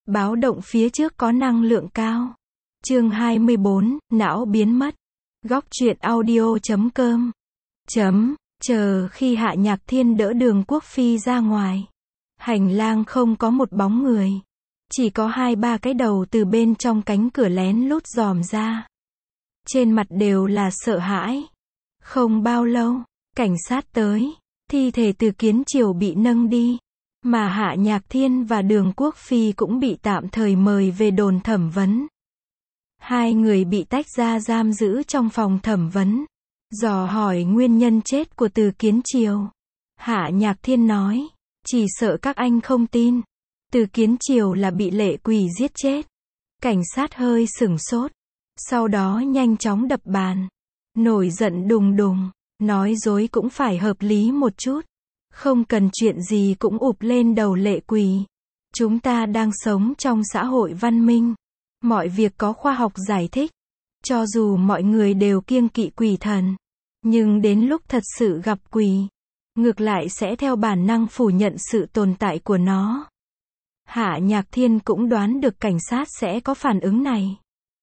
Báo động phía trước có năng lượng cao. Chương 24, não biến mất. Góc truyện audio.com. Chờ khi Hạ Nhạc Thiên đỡ Đường Quốc Phi ra ngoài. Hành lang không có một bóng người. Chỉ có 2-3 cái đầu từ bên trong cánh cửa lén lút dòm ra. Trên mặt đều là sợ hãi. Không bao lâu, cảnh sát tới. Thi thể Từ Kiến Triều bị nâng đi. Mà Hạ Nhạc Thiên và Đường Quốc Phi cũng bị tạm thời mời về đồn thẩm vấn. Hai người bị tách ra giam giữ trong phòng thẩm vấn. Dò hỏi nguyên nhân chết của Từ Kiến Triều. Hạ Nhạc Thiên nói, chỉ sợ các anh không tin. Từ Kiến Triều là bị Lệ Quỳ giết chết. Cảnh sát hơi sửng sốt. Sau đó nhanh chóng đập bàn. Nổi giận đùng đùng. Nói dối cũng phải hợp lý một chút. Không cần chuyện gì cũng ụp lên đầu Lệ Quỳ. Chúng ta đang sống trong xã hội văn minh. Mọi việc có khoa học giải thích. Cho dù mọi người đều kiêng kỵ quỷ thần. Nhưng đến lúc thật sự gặp quỷ, ngược lại sẽ theo bản năng phủ nhận sự tồn tại của nó. Hạ Nhạc Thiên cũng đoán được cảnh sát sẽ có phản ứng này.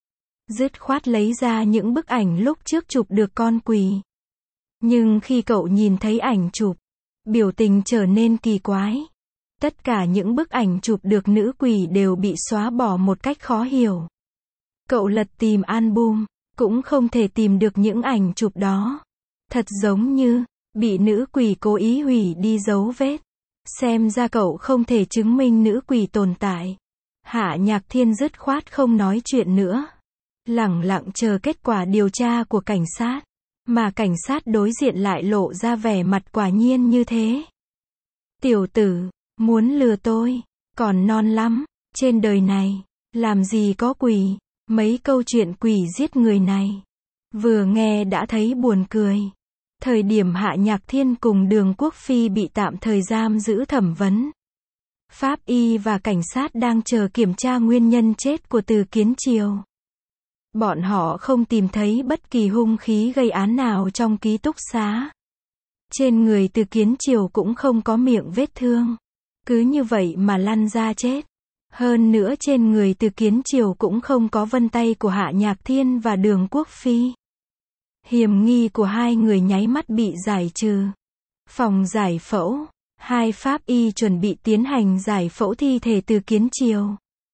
Dứt khoát lấy ra những bức ảnh lúc trước chụp được con quỷ. Nhưng khi cậu nhìn thấy ảnh chụp, biểu tình trở nên kỳ quái. Tất cả những bức ảnh chụp được nữ quỷ đều bị xóa bỏ một cách khó hiểu. Cậu lật tìm album, cũng không thể tìm được những ảnh chụp đó. Thật giống như bị nữ quỷ cố ý hủy đi dấu vết. Xem ra cậu không thể chứng minh nữ quỷ tồn tại. Hạ Nhạc Thiên dứt khoát không nói chuyện nữa. Lẳng lặng chờ kết quả điều tra của cảnh sát. Mà cảnh sát đối diện lại lộ ra vẻ mặt quả nhiên như thế. Tiểu tử, muốn lừa tôi, còn non lắm. Trên đời này, làm gì có quỷ. Mấy câu chuyện quỷ giết người này, vừa nghe đã thấy buồn cười. Thời điểm Hạ Nhạc Thiên cùng Đường Quốc Phi bị tạm thời giam giữ thẩm vấn, pháp y và cảnh sát đang chờ kiểm tra nguyên nhân chết của Từ Kiến Triều. Bọn họ không tìm thấy bất kỳ hung khí gây án nào trong ký túc xá. Trên người Từ Kiến Triều cũng không có miệng vết thương. Cứ như vậy mà lăn ra chết. Hơn nữa trên người Từ Kiến Triều cũng không có vân tay của Hạ Nhạc Thiên và Đường Quốc Phi. Hiểm nghi của hai người nháy mắt bị giải trừ. Phòng giải phẫu, hai pháp y chuẩn bị tiến hành giải phẫu thi thể Từ Kiến Triều.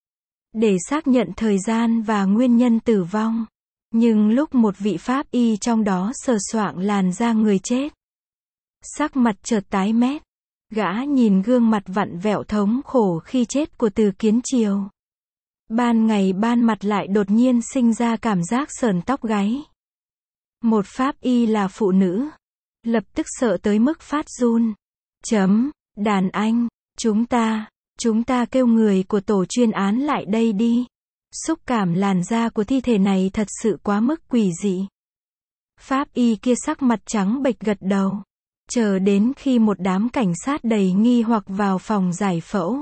Để xác nhận thời gian và nguyên nhân tử vong. Nhưng lúc một vị pháp y trong đó sờ soạng làn da người chết, sắc mặt chợt tái mét. Gã nhìn gương mặt vặn vẹo thống khổ khi chết của Từ Kiến Triều. Ban ngày ban mặt lại đột nhiên sinh ra cảm giác sởn tóc gáy. Một pháp y là phụ nữ. Lập tức sợ tới mức phát run. Đàn anh, chúng ta kêu người của tổ chuyên án lại đây đi. Xúc cảm làn da của thi thể này thật sự quá mức quỷ dị. Pháp y kia sắc mặt trắng bệch gật đầu. Chờ đến khi một đám cảnh sát đầy nghi hoặc vào phòng giải phẫu,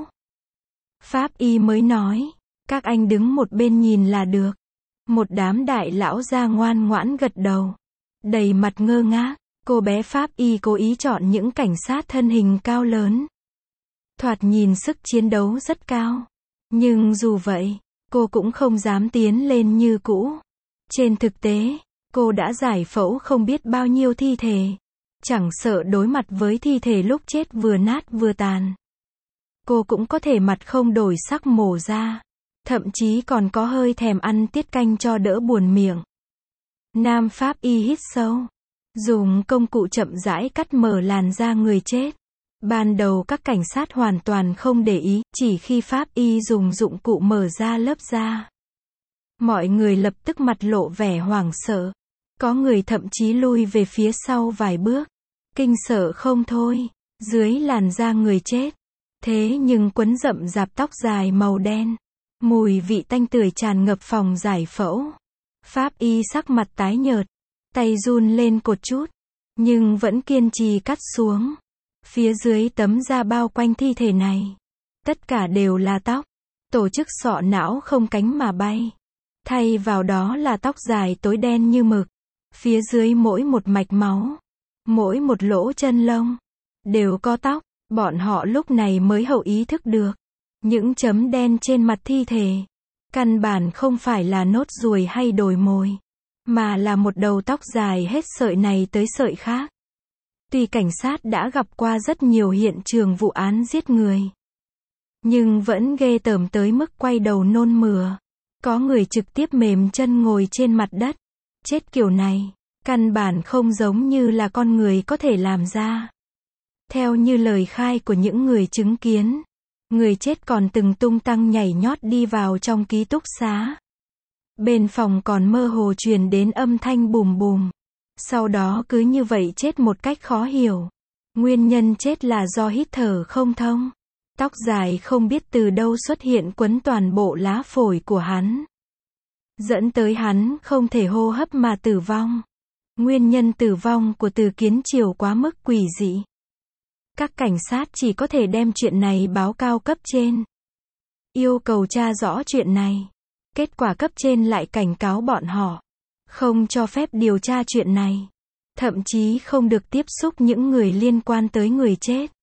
pháp y mới nói, các anh đứng một bên nhìn là được. Một đám đại lão gia ngoan ngoãn gật đầu, đầy mặt ngơ ngác. Cô bé pháp y cố ý chọn những cảnh sát thân hình cao lớn, thoạt nhìn sức chiến đấu rất cao. Nhưng dù vậy, cô cũng không dám tiến lên như cũ. Trên thực tế, cô đã giải phẫu không biết bao nhiêu thi thể. Chẳng sợ đối mặt với thi thể lúc chết vừa nát vừa tàn. Cô cũng có thể mặt không đổi sắc mổ ra. Thậm chí còn có hơi thèm ăn tiết canh cho đỡ buồn miệng. Nam pháp y hít sâu. Dùng công cụ chậm rãi cắt mở làn da người chết. Ban đầu các cảnh sát hoàn toàn không để ý. Chỉ khi pháp y dùng dụng cụ mở ra lớp da, mọi người lập tức mặt lộ vẻ hoảng sợ. Có người thậm chí lui về phía sau vài bước. Kinh sợ không thôi. Dưới làn da người chết. Thế nhưng quấn rậm rạp tóc dài màu đen. Mùi vị tanh tưởi tràn ngập phòng giải phẫu. Pháp y sắc mặt tái nhợt. Tay run lên cột chút. Nhưng vẫn kiên trì cắt xuống. Phía dưới tấm da bao quanh thi thể này. Tất cả đều là tóc. Tổ chức sọ não không cánh mà bay. Thay vào đó là tóc dài tối đen như mực. Phía dưới mỗi một mạch máu, mỗi một lỗ chân lông, đều có tóc. Bọn họ lúc này mới hậu ý thức được. Những chấm đen trên mặt thi thể, căn bản không phải là nốt ruồi hay đồi mồi, mà là một đầu tóc dài hết sợi này tới sợi khác. Tuy cảnh sát đã gặp qua rất nhiều hiện trường vụ án giết người, nhưng vẫn ghê tởm tới mức quay đầu nôn mửa. Có người trực tiếp mềm chân ngồi trên mặt đất. Chết kiểu này, căn bản không giống như là con người có thể làm ra. Theo như lời khai của những người chứng kiến, người chết còn từng tung tăng nhảy nhót đi vào trong ký túc xá. Bên phòng còn mơ hồ truyền đến âm thanh bùm bùm. Sau đó cứ như vậy chết một cách khó hiểu. Nguyên nhân chết là do hít thở không thông. Tóc dài không biết từ đâu xuất hiện quấn toàn bộ lá phổi của hắn, dẫn tới hắn không thể hô hấp mà tử vong. Nguyên nhân tử vong của Từ Kiến Triều quá mức quỷ dị. Các cảnh sát chỉ có thể đem chuyện này báo cao cấp trên, yêu cầu tra rõ chuyện này. Kết quả cấp trên lại cảnh cáo bọn họ không cho phép điều tra chuyện này, thậm chí không được tiếp xúc những người liên quan tới người chết.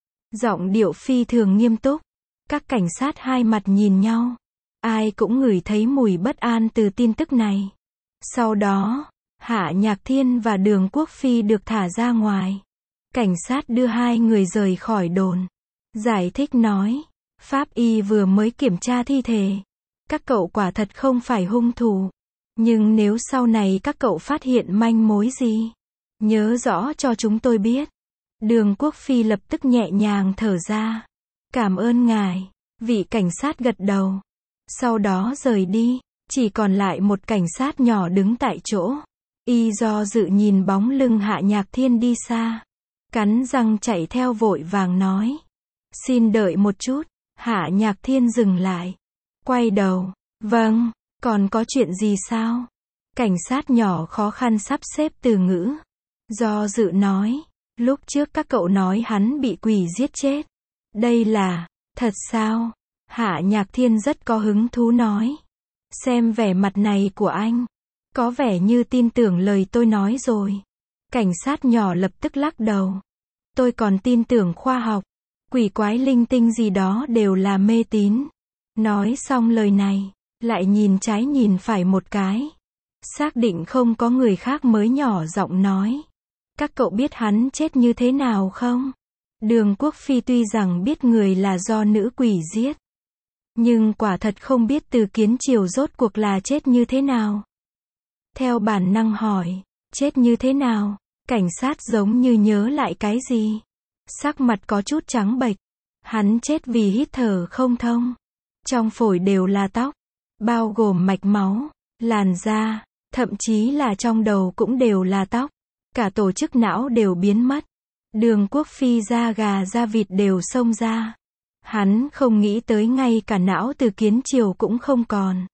Giọng điệu phi thường nghiêm túc. Các cảnh sát hai mặt nhìn nhau. Ai cũng ngửi thấy mùi bất an từ tin tức này. Sau đó, Hạ Nhạc Thiên và Đường Quốc Phi được thả ra ngoài. Cảnh sát đưa hai người rời khỏi đồn. Giải thích nói, pháp y vừa mới kiểm tra thi thể. Các cậu quả thật không phải hung thủ. Nhưng nếu sau này các cậu phát hiện manh mối gì, nhớ rõ cho chúng tôi biết. Đường Quốc Phi lập tức nhẹ nhàng thở ra. Cảm ơn ngài. Vị cảnh sát gật đầu. Sau đó rời đi. Chỉ còn lại một cảnh sát nhỏ đứng tại chỗ. Y do dự nhìn bóng lưng Hạ Nhạc Thiên đi xa. Cắn răng chạy theo vội vàng nói. Xin đợi một chút. Hạ Nhạc Thiên dừng lại. Quay đầu. Vâng, còn có chuyện gì sao? Cảnh sát nhỏ khó khăn sắp xếp từ ngữ. Do dự nói. Lúc trước các cậu nói hắn bị quỷ giết chết. Đây là thật sao? Hạ Nhạc Thiên rất có hứng thú nói. Xem vẻ mặt này của anh, có vẻ như tin tưởng lời tôi nói rồi. Cảnh sát nhỏ lập tức lắc đầu. Tôi còn tin tưởng khoa học. Quỷ quái linh tinh gì đó đều là mê tín. Nói xong lời này, lại nhìn trái nhìn phải một cái. Xác định không có người khác mới nhỏ giọng nói. Các cậu biết hắn chết như thế nào không? Đường Quốc Phi tuy rằng biết người là do nữ quỷ giết, nhưng quả thật không biết Từ Kiến Triều rốt cuộc là chết như thế nào. Theo bản năng hỏi, chết như thế nào? Cảnh sát giống như nhớ lại cái gì. Sắc mặt có chút trắng bệch. Hắn chết vì hít thở không thông. Trong phổi đều là tóc, bao gồm mạch máu, làn da, thậm chí là trong đầu cũng đều là tóc. Cả tổ chức não đều biến mất. Đường Quốc Phi da gà da vịt đều xông ra. Hắn không nghĩ tới ngay cả não Từ Kiến Triều cũng không còn.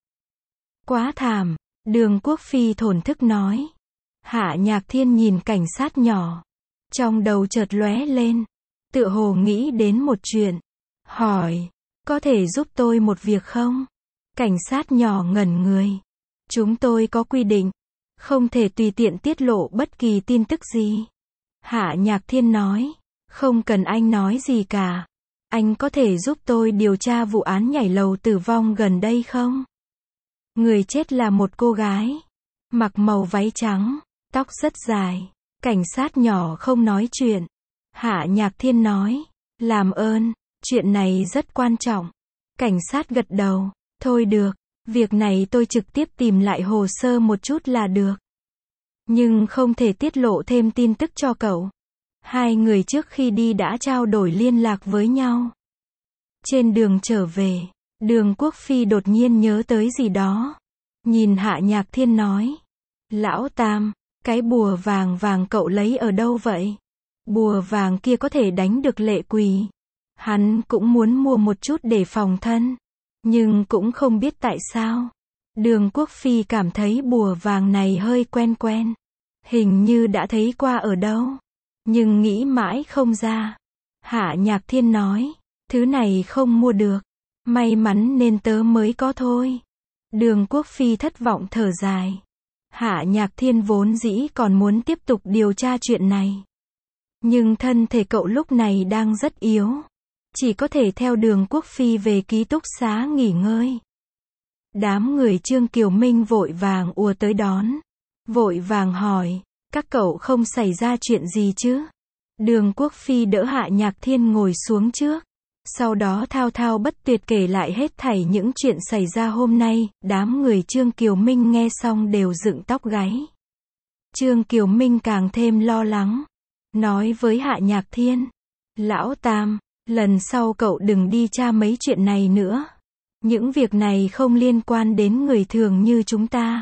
Quá thảm. Đường Quốc Phi thổn thức nói. Hạ Nhạc Thiên nhìn cảnh sát nhỏ. Trong đầu chợt lóe lên. Tựa hồ nghĩ đến một chuyện. Hỏi. Có thể giúp tôi một việc không? Cảnh sát nhỏ ngẩn người. Chúng tôi có quy định. Không thể tùy tiện tiết lộ bất kỳ tin tức gì. Hạ Nhạc Thiên nói. Không cần anh nói gì cả. Anh có thể giúp tôi điều tra vụ án nhảy lầu tử vong gần đây không? Người chết là một cô gái. Mặc màu váy trắng. Tóc rất dài. Cảnh sát nhỏ không nói chuyện. Hạ Nhạc Thiên nói. Làm ơn. Chuyện này rất quan trọng. Cảnh sát gật đầu. Thôi được. Việc này tôi trực tiếp tìm lại hồ sơ một chút là được. Nhưng không thể tiết lộ thêm tin tức cho cậu. Hai người trước khi đi đã trao đổi liên lạc với nhau. Trên đường trở về, Đường Quốc Phi đột nhiên nhớ tới gì đó. Nhìn Hạ Nhạc Thiên nói. Lão Tam, cái bùa vàng vàng cậu lấy ở đâu vậy? Bùa vàng kia có thể đánh được lệ quỷ. Hắn cũng muốn mua một chút để phòng thân. Nhưng cũng không biết tại sao. Đường Quốc Phi cảm thấy bùa vàng này hơi quen quen. Hình như đã thấy qua ở đâu. Nhưng nghĩ mãi không ra. Hạ Nhạc Thiên nói. Thứ này không mua được. May mắn nên tớ mới có thôi. Đường Quốc Phi thất vọng thở dài. Hạ Nhạc Thiên vốn dĩ còn muốn tiếp tục điều tra chuyện này. Nhưng thân thể cậu lúc này đang rất yếu. chỉ có thể theo Đường Quốc Phi về ký túc xá nghỉ ngơi. Đám người Trương Kiều Minh vội vàng ùa tới đón. Vội vàng hỏi, các cậu không xảy ra chuyện gì chứ? Đường Quốc Phi đỡ Hạ Nhạc Thiên ngồi xuống trước. Sau đó thao thao bất tuyệt kể lại hết thảy những chuyện xảy ra hôm nay. Đám người Trương Kiều Minh nghe xong đều dựng tóc gáy. Trương Kiều Minh càng thêm lo lắng. Nói với Hạ Nhạc Thiên, Lão Tam, lần sau cậu đừng đi tra mấy chuyện này nữa. Những việc này không liên quan đến người thường như chúng ta.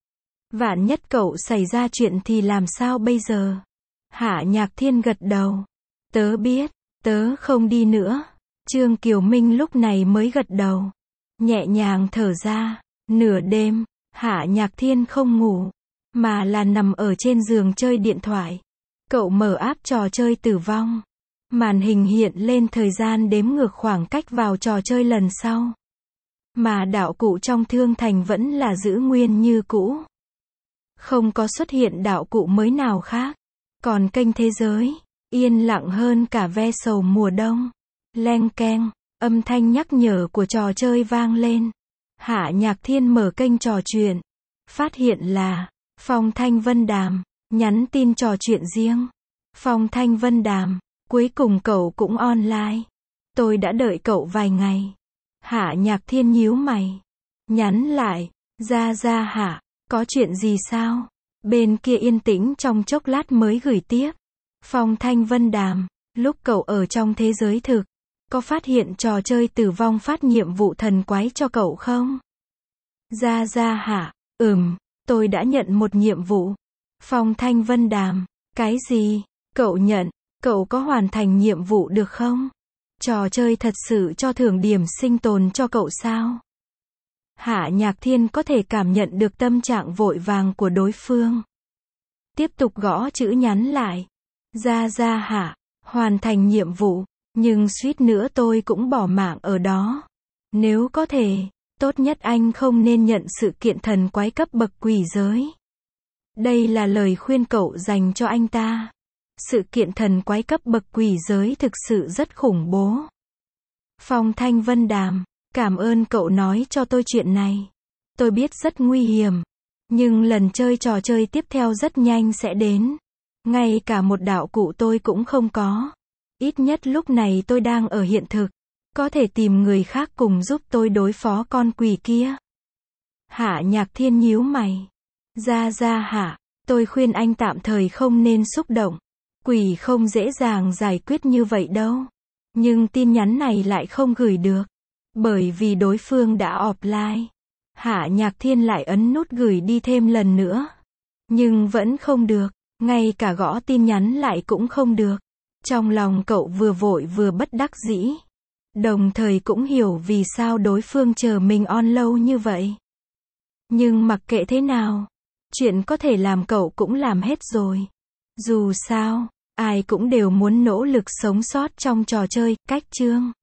Vạn nhất cậu xảy ra chuyện thì làm sao bây giờ? Hạ Nhạc Thiên gật đầu. Tớ biết, tớ không đi nữa. Trương Kiều Minh lúc này mới gật đầu. Nhẹ nhàng thở ra. Nửa đêm, Hạ Nhạc Thiên không ngủ, mà là nằm ở trên giường chơi điện thoại. Cậu mở app trò chơi tử vong. Màn hình hiện lên thời gian đếm ngược khoảng cách vào trò chơi lần sau. Mà đạo cụ trong thương thành vẫn là giữ nguyên như cũ. Không có xuất hiện đạo cụ mới nào khác. Còn kênh thế giới, yên lặng hơn cả ve sầu mùa đông. Leng keng, âm thanh nhắc nhở của trò chơi vang lên. Hạ Nhạc Thiên mở kênh trò chuyện. Phát hiện là Phong Thanh Vân Đàm, nhắn tin trò chuyện riêng. Phong Thanh Vân Đàm, cuối cùng cậu cũng online. Tôi đã đợi cậu vài ngày. Hạ Nhạc Thiên nhíu mày. Nhắn lại, ra Hạ, có chuyện gì sao? Bên kia yên tĩnh trong chốc lát mới gửi tiếp. Phong Thanh Vân Đàm, lúc cậu ở trong thế giới thực, có phát hiện trò chơi tử vong phát nhiệm vụ thần quái cho cậu không? Ra Hạ, tôi đã nhận một nhiệm vụ. Phong Thanh Vân Đàm, cái gì? Cậu nhận, cậu có hoàn thành nhiệm vụ được không? Trò chơi thật sự cho thưởng điểm sinh tồn cho cậu sao? Hạ Nhạc Thiên có thể cảm nhận được tâm trạng vội vàng của đối phương. Tiếp tục gõ chữ nhắn lại. Ra Hạ, hoàn thành nhiệm vụ, nhưng suýt nữa tôi cũng bỏ mạng ở đó. Nếu có thể, tốt nhất anh không nên nhận sự kiện thần quái cấp bậc quỷ giới. Đây là lời khuyên cậu dành cho anh ta. Sự kiện thần quái cấp bậc quỷ giới thực sự rất khủng bố. Phong Thanh Vân Đàm, cảm ơn cậu nói cho tôi chuyện này. Tôi biết rất nguy hiểm, nhưng lần chơi trò chơi tiếp theo rất nhanh sẽ đến. Ngay cả một đạo cụ tôi cũng không có. Ít nhất lúc này tôi đang ở hiện thực. Có thể tìm người khác cùng giúp tôi đối phó con quỷ kia. Hạ Nhạc Thiên nhíu mày. Ra Hạ, tôi khuyên anh tạm thời không nên xúc động. Quỷ không dễ dàng giải quyết như vậy đâu. Nhưng tin nhắn này lại không gửi được. Bởi vì đối phương đã offline. Hạ Nhạc Thiên lại ấn nút gửi đi thêm lần nữa. Nhưng vẫn không được. Ngay cả gõ tin nhắn lại cũng không được. Trong lòng cậu vừa vội vừa bất đắc dĩ. Đồng thời cũng hiểu vì sao đối phương chờ mình on lâu như vậy. Nhưng mặc kệ thế nào, chuyện có thể làm cậu cũng làm hết rồi. Dù sao, ai cũng đều muốn nỗ lực sống sót trong trò chơi, cách chương.